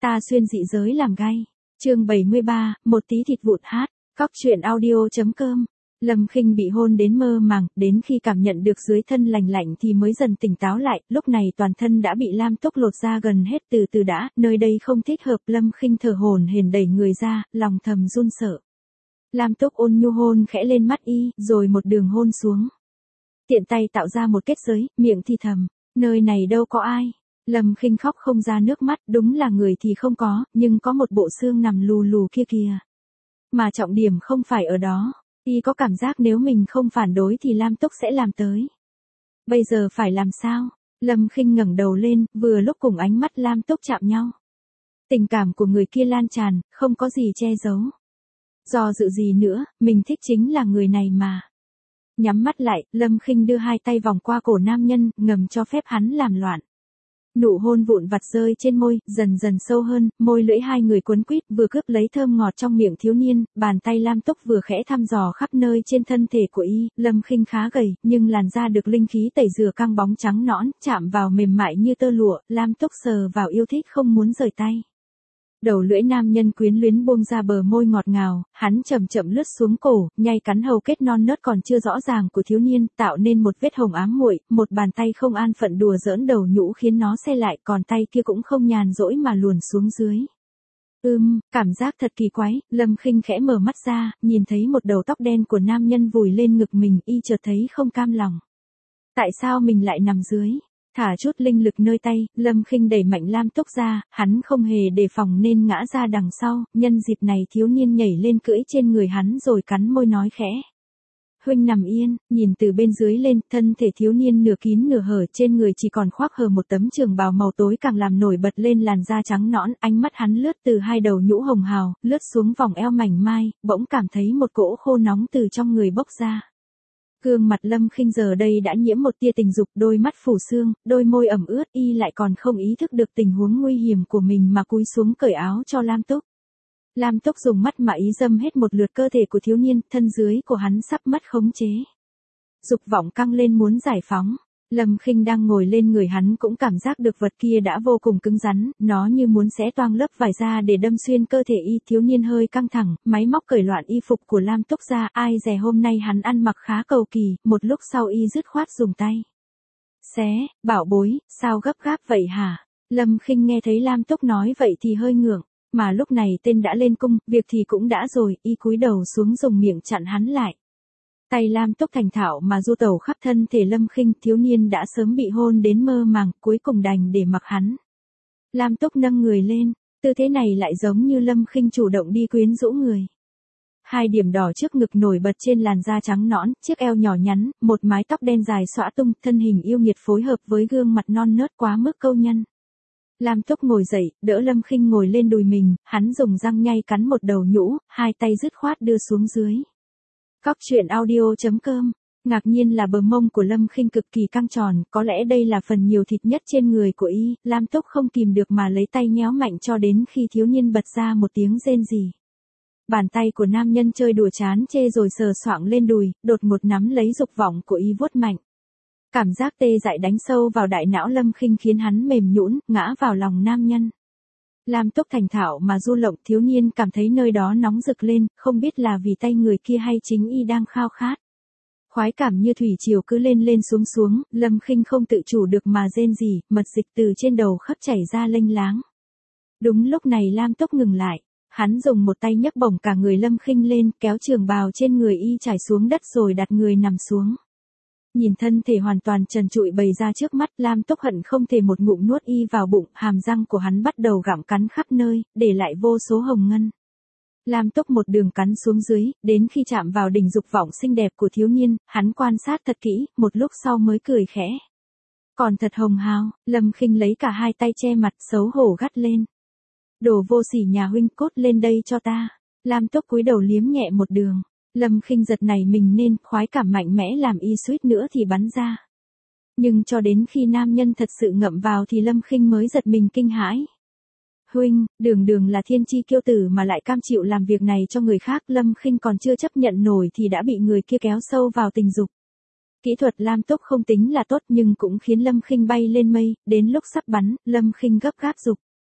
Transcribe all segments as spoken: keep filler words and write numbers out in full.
Ta xuyên dị giới làm gay. Chương bảy mươi ba, một tí thịt vụn hát. Cóc truyện audio chấm com. Lâm Khinh bị hôn đến mơ màng, đến khi cảm nhận được dưới thân lành lạnh thì mới dần tỉnh táo lại, lúc này toàn thân đã bị Lam Túc lột ra gần hết. Từ từ đã, nơi đây không thích hợp. Lâm Khinh thở hổn hển đẩy người ra, lòng thầm run sợ. Lam Túc ôn nhu hôn khẽ lên mắt y, rồi một đường hôn xuống. Tiện tay tạo ra một kết giới, miệng thì thầm, nơi này đâu có ai. Lâm Khinh khóc không ra nước mắt, đúng là người thì không có, nhưng có một bộ xương nằm lù lù kia kìa. Mà trọng điểm không phải ở đó, y có cảm giác nếu mình không phản đối thì Lam Túc sẽ làm tới. Bây giờ phải làm sao? Lâm Khinh ngẩng đầu lên, vừa lúc cùng ánh mắt Lam Túc chạm nhau. Tình cảm của người kia lan tràn, không có gì che giấu. Do dự gì nữa, mình thích chính là người này mà. Nhắm mắt lại, Lâm Khinh đưa hai tay vòng qua cổ nam nhân, ngầm cho phép hắn làm loạn. Nụ hôn vụn vặt rơi trên môi, dần dần sâu hơn, môi lưỡi hai người quấn quýt, vừa cướp lấy thơm ngọt trong miệng thiếu niên, bàn tay Lam Túc vừa khẽ thăm dò khắp nơi trên thân thể của y. Lâm Khinh khá gầy, nhưng làn da được linh khí tẩy rửa căng bóng trắng nõn, chạm vào mềm mại như tơ lụa. Lam Túc sờ vào yêu thích không muốn rời tay. Đầu lưỡi nam nhân quyến luyến buông ra bờ môi ngọt ngào, hắn chậm chậm lướt xuống cổ, nhai cắn hầu kết non nớt còn chưa rõ ràng của thiếu niên, tạo nên một vết hồng ám muội. Một bàn tay không an phận đùa giỡn đầu nhũ khiến nó xe lại, còn tay kia cũng không nhàn rỗi mà luồn xuống dưới. Ưm, cảm giác thật kỳ quái. Lâm Khinh khẽ mở mắt ra, nhìn thấy một đầu tóc đen của nam nhân vùi lên ngực mình, y chợt thấy không cam lòng. Tại sao mình lại nằm dưới? Thả chút linh lực nơi tay, Lâm Khinh đẩy mạnh Lam Túc ra, hắn không hề đề phòng nên ngã ra đằng sau, nhân dịp này thiếu niên nhảy lên cưỡi trên người hắn rồi cắn môi nói khẽ. Huynh nằm yên, nhìn từ bên dưới lên, thân thể thiếu niên nửa kín nửa hở, trên người chỉ còn khoác hờ một tấm trường bào màu tối càng làm nổi bật lên làn da trắng nõn. Ánh mắt hắn lướt từ hai đầu nhũ hồng hào, lướt xuống vòng eo mảnh mai, bỗng cảm thấy một cỗ khô nóng từ trong người bốc ra. Gương mặt Lâm Khinh giờ đây đã nhiễm một tia tình dục, đôi mắt phủ sương, đôi môi ẩm ướt, y lại còn không ý thức được tình huống nguy hiểm của mình mà cúi xuống cởi áo cho Lam Túc. Lam Túc dùng mắt mà ý dâm hết một lượt cơ thể của thiếu niên, thân dưới của hắn sắp mất khống chế. Dục vọng căng lên muốn giải phóng. Lâm Khinh đang ngồi lên người hắn cũng cảm giác được vật kia đã vô cùng cứng rắn, nó như muốn xé toang lớp vải ra để đâm xuyên cơ thể y. Thiếu niên hơi căng thẳng, máy móc cởi loạn y phục của Lam Túc ra, ai dè hôm nay hắn ăn mặc khá cầu kỳ, một lúc sau y dứt khoát dùng tay xé. Bảo bối, sao gấp gáp vậy hả? Lâm Khinh nghe thấy Lam Túc nói vậy thì hơi ngượng, mà lúc này tên đã lên cung, việc thì cũng đã rồi, y cúi đầu xuống dùng miệng chặn hắn lại. Tay Lam Túc thành thạo mà du tẩu khắp thân thể Lâm Khinh, thiếu niên đã sớm bị hôn đến mơ màng, cuối cùng đành để mặc hắn. Lam Túc nâng người lên, tư thế này lại giống như Lâm Khinh chủ động đi quyến rũ người. Hai điểm đỏ trước ngực nổi bật trên làn da trắng nõn, chiếc eo nhỏ nhắn, một mái tóc đen dài xõa tung, thân hình yêu nghiệt phối hợp với gương mặt non nớt quá mức câu nhân. Lam Túc ngồi dậy, đỡ Lâm Khinh ngồi lên đùi mình, hắn dùng răng nhay cắn một đầu nhũ, hai tay dứt khoát đưa xuống dưới. Cóc truyện audio chấm com. Ngạc nhiên là bờ mông của Lâm Khinh cực kỳ căng tròn, có lẽ đây là phần nhiều thịt nhất trên người của y. Lam Túc không kìm được mà lấy tay nhéo mạnh cho đến khi thiếu niên bật ra một tiếng rên rỉ. Bàn tay của nam nhân chơi đùa chán chê rồi sờ soạng lên đùi, đột ngột nắm lấy dục vọng của y vuốt mạnh. Cảm giác tê dại đánh sâu vào đại não Lâm Khinh khiến hắn mềm nhũn, ngã vào lòng nam nhân. Lam Túc thành thạo mà du lộng, thiếu niên cảm thấy nơi đó nóng rực lên, không biết là vì tay người kia hay chính y đang khao khát. Khoái cảm như thủy triều cứ lên lên xuống xuống, Lâm Khinh không tự chủ được mà rên rỉ, mật dịch từ trên đầu khắp chảy ra lênh láng. Đúng lúc này Lam Túc ngừng lại, hắn dùng một tay nhấc bổng cả người Lâm Khinh lên, kéo trường bào trên người y trải xuống đất rồi đặt người nằm xuống. Nhìn thân thể hoàn toàn trần trụi bày ra trước mắt, Lam Túc hận không thể một ngụm nuốt y vào bụng, hàm răng của hắn bắt đầu gặm cắn khắp nơi, để lại vô số hồng ngân. Lam Túc một đường cắn xuống dưới, đến khi chạm vào đỉnh dục vọng xinh đẹp của thiếu niên, hắn quan sát thật kỹ, một lúc sau mới cười khẽ. Còn thật hồng hào. Lâm Khinh lấy cả hai tay che mặt, xấu hổ gắt lên. Đồ vô sỉ nhà huynh, cốt lên đây cho ta. Lam Túc cúi đầu liếm nhẹ một đường. Lâm Khinh giật nảy mình nên, khoái cảm mạnh mẽ làm y suýt nữa thì bắn ra. Nhưng cho đến khi nam nhân thật sự ngậm vào thì Lâm Khinh mới giật mình kinh hãi. Huynh, đường đường là thiên chi kiêu tử mà lại cam chịu làm việc này cho người khác. Lâm Khinh còn chưa chấp nhận nổi thì đã bị người kia kéo sâu vào tình dục. Kỹ thuật Lam Túc không tính là tốt nhưng cũng khiến Lâm Khinh bay lên mây, đến lúc sắp bắn, Lâm Khinh gấp gáp dục.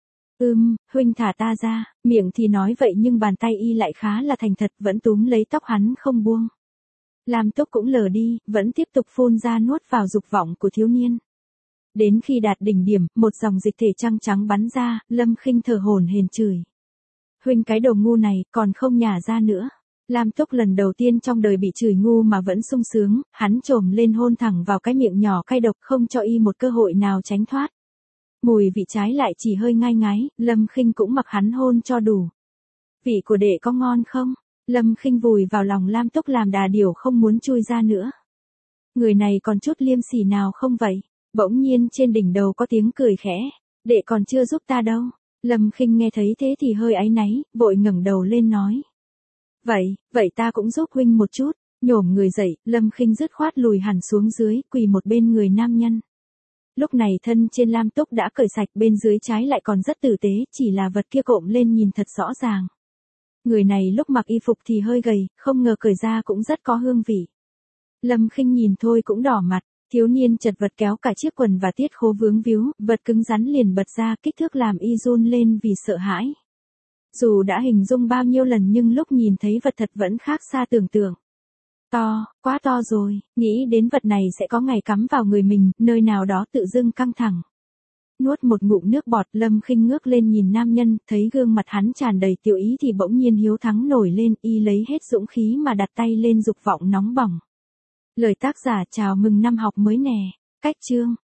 Ưm, huynh thả ta ra, miệng thì nói vậy nhưng bàn tay y lại khá là thành thật, vẫn túm lấy tóc hắn không buông. Lam Túc cũng lờ đi, vẫn tiếp tục phun ra nuốt vào dục vọng của thiếu niên. Đến khi đạt đỉnh điểm, một dòng dịch thể trăng trắng bắn ra, Lâm Khinh thở hổn hển chửi. Huynh cái đồ ngu này, còn không nhả ra nữa. Lam Túc lần đầu tiên trong đời bị chửi ngu mà vẫn sung sướng, hắn trồm lên hôn thẳng vào cái miệng nhỏ cay độc không cho y một cơ hội nào tránh thoát. Mùi vị trái lại chỉ hơi ngai ngái, Lâm Khinh cũng mặc hắn hôn cho đủ. Vị của đệ có ngon không? Lâm Khinh vùi vào lòng Lam Túc làm đà điểu không muốn chui ra nữa. Người này còn chút liêm sỉ nào không vậy? Bỗng nhiên trên đỉnh đầu có tiếng cười khẽ. Đệ còn chưa giúp ta đâu. Lâm Khinh nghe thấy thế thì hơi áy náy, vội ngẩng đầu lên nói. Vậy, vậy ta cũng giúp huynh một chút. Nhổm người dậy, Lâm Khinh dứt khoát lùi hẳn xuống dưới, quỳ một bên người nam nhân. Lúc này thân trên Lam Túc đã cởi sạch, bên dưới trái lại còn rất tử tế, chỉ là vật kia cộm lên nhìn thật rõ ràng. Người này lúc mặc y phục thì hơi gầy, không ngờ cởi ra cũng rất có hương vị. Lâm Khinh nhìn thôi cũng đỏ mặt, thiếu niên chật vật kéo cả chiếc quần và tiết khố vướng víu, vật cứng rắn liền bật ra, kích thước làm y run lên vì sợ hãi. Dù đã hình dung bao nhiêu lần nhưng lúc nhìn thấy vật thật vẫn khác xa tưởng tượng. To, quá to rồi, nghĩ đến vật này sẽ có ngày cắm vào người mình, nơi nào đó tự dưng căng thẳng. Nuốt một ngụm nước bọt, Lâm Khinh ngước lên nhìn nam nhân, thấy gương mặt hắn tràn đầy tiểu ý thì bỗng nhiên hiếu thắng nổi lên, y lấy hết dũng khí mà đặt tay lên dục vọng nóng bỏng. Lời tác giả chào mừng năm học mới nè, cách chương.